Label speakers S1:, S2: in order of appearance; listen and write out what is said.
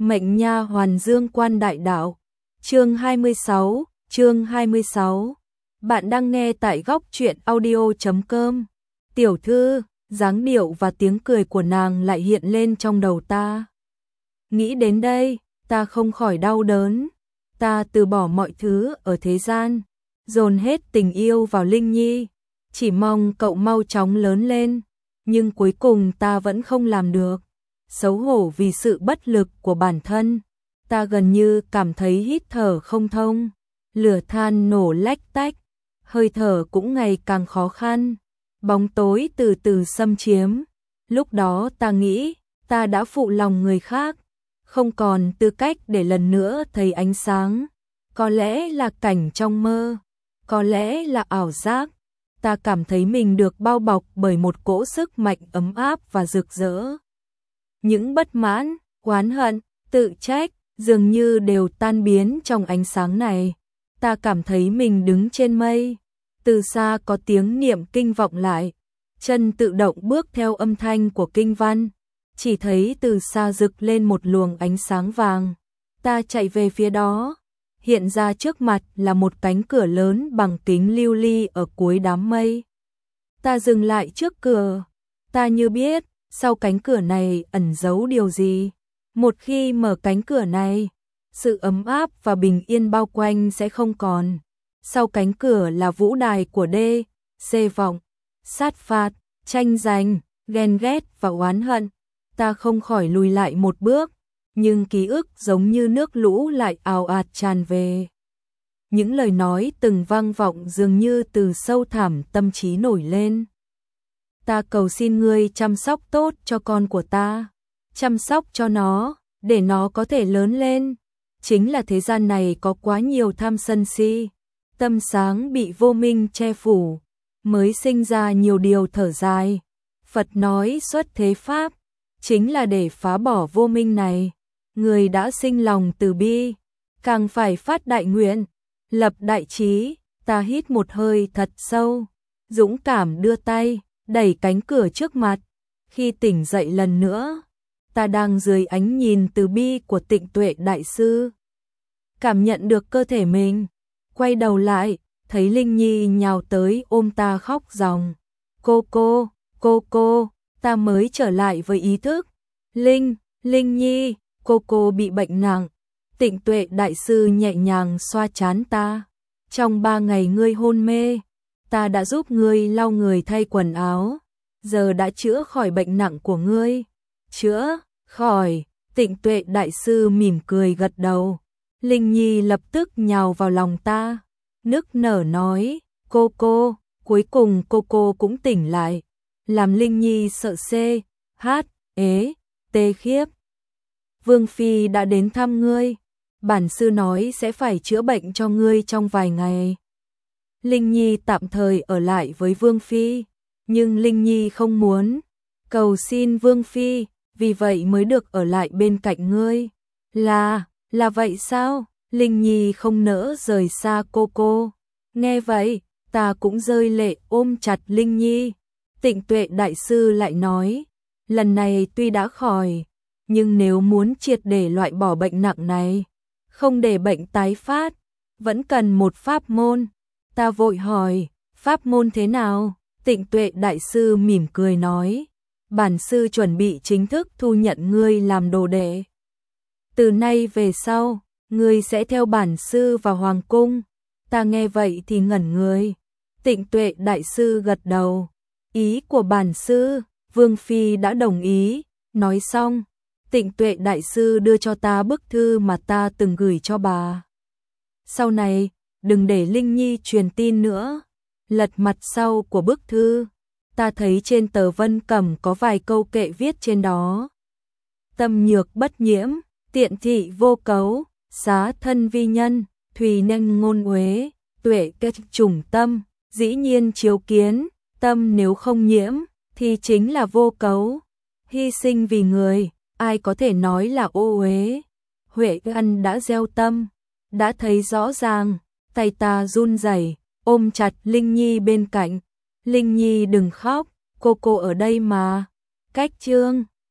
S1: Mệnh nha hoàn Dương Quan Đại Đạo. Chương 26. Bạn đang nghe tại góc truyện audio.com. Tiểu thư, dáng điệu và tiếng cười của nàng lại hiện lên trong đầu ta. Nghĩ đến đây, ta không khỏi đau đớn. Ta từ bỏ mọi thứ ở thế gian, dồn hết tình yêu vào Linh Nhi, chỉ mong cậu mau chóng lớn lên, nhưng cuối cùng ta vẫn không làm được. Xấu hổ vì sự bất lực của bản thân, ta gần như cảm thấy hít thở không thông, lửa than nổ lách tách, hơi thở cũng ngày càng khó khăn, bóng tối từ từ xâm chiếm. Lúc đó ta nghĩ, ta đã phụ lòng người khác, không còn tư cách để lần nữa thấy ánh sáng. Có lẽ là cảnh trong mơ, có lẽ là ảo giác. Ta cảm thấy mình được bao bọc bởi một cỗ sức mạnh ấm áp và rực rỡ. Những bất mãn, oán hận, tự trách dường như đều tan biến trong ánh sáng này. Ta cảm thấy mình đứng trên mây. Từ xa có tiếng niệm kinh vọng lại, chân tự động bước theo âm thanh của kinh văn. Chỉ thấy từ xa rực lên một luồng ánh sáng vàng. Ta chạy về phía đó. Hiện ra trước mặt là một cánh cửa lớn bằng kính lưu ly ở cuối đám mây. Ta dừng lại trước cửa. Ta như biết, sau cánh cửa này ẩn giấu điều gì. Một khi mở cánh cửa này, sự ấm áp và bình yên bao quanh sẽ không còn. Sau cánh cửa là vũ đài của đê, xê vọng, sát phạt, tranh giành, ghen ghét và oán hận. Ta không khỏi lùi lại một bước, nhưng ký ức giống như nước lũ lại ào ạt tràn về. Những lời nói từng vang vọng dường như từ sâu thẳm tâm trí nổi lên. Ta cầu xin ngươi chăm sóc tốt cho con của ta, chăm sóc cho nó, để nó có thể lớn lên. Chính là thế gian này có quá nhiều tham sân si, tâm sáng bị vô minh che phủ, mới sinh ra nhiều điều thở dài. Phật nói xuất thế pháp, chính là để phá bỏ vô minh này. Người đã sinh lòng từ bi, càng phải phát đại nguyện, lập đại chí. Ta hít một hơi thật sâu, dũng cảm đưa tay, đẩy cánh cửa trước mặt. Khi tỉnh dậy lần nữa, ta đang dưới ánh nhìn từ bi của Tịnh Tuệ Đại Sư. Cảm nhận được cơ thể mình, quay đầu lại, thấy Linh Nhi nhào tới ôm ta khóc ròng. Cô, ta mới trở lại với ý thức. Linh Nhi, cô bị bệnh nặng. Tịnh Tuệ Đại Sư nhẹ nhàng xoa trán ta. Trong 3 ngày ngươi hôn mê, ta đã giúp ngươi lau người thay quần áo. Giờ đã chữa khỏi bệnh nặng của ngươi. Chữa khỏi. Tịnh Tuệ Đại Sư mỉm cười gật đầu. Linh Nhi lập tức nhào vào lòng ta, nức nở nói, cô, cuối cùng cô cũng tỉnh lại. Làm Linh Nhi sợ tê khiếp. Vương Phi đã đến thăm ngươi, bản sư nói sẽ phải chữa bệnh cho ngươi trong vài ngày. Linh Nhi tạm thời ở lại với Vương Phi, nhưng Linh Nhi không muốn, cầu xin Vương Phi, vì vậy mới được ở lại bên cạnh ngươi. Là vậy sao? Linh Nhi không nỡ rời xa cô. Nghe vậy, ta cũng rơi lệ ôm chặt Linh Nhi. Tịnh Tuệ Đại Sư lại nói, lần này tuy đã khỏi, nhưng nếu muốn triệt để loại bỏ bệnh nặng này, không để bệnh tái phát, vẫn cần một pháp môn. Ta vội hỏi, pháp môn thế nào? Tịnh Tuệ Đại Sư mỉm cười nói, bản sư chuẩn bị chính thức thu nhận ngươi làm đồ đệ. Từ nay về sau, ngươi sẽ theo bản sư vào hoàng cung. Ta nghe vậy thì ngẩn người. Tịnh Tuệ Đại Sư gật đầu. Ý của bản sư, Vương Phi đã đồng ý. Nói xong, Tịnh Tuệ Đại Sư đưa cho ta bức thư mà ta từng gửi cho bà. Sau này, đừng để Linh Nhi truyền tin nữa. Lật mặt sau của bức thư, ta thấy trên tờ vân cẩm có vài câu kệ viết trên đó. Tâm nhược bất nhiễm, tiện thị vô cấu, xá thân vi nhân, thùy nên ngôn uế, tuệ kết trùng tâm, dĩ nhiên chiếu kiến. Tâm nếu không nhiễm, thì chính là vô cấu. Hy sinh vì người, ai có thể nói là ô uế. Huệ Ân đã gieo tâm, đã thấy rõ ràng. Tay ta run rẩy, ôm chặt Linh Nhi bên cạnh. Linh Nhi đừng khóc, cô ở đây mà. Cách chương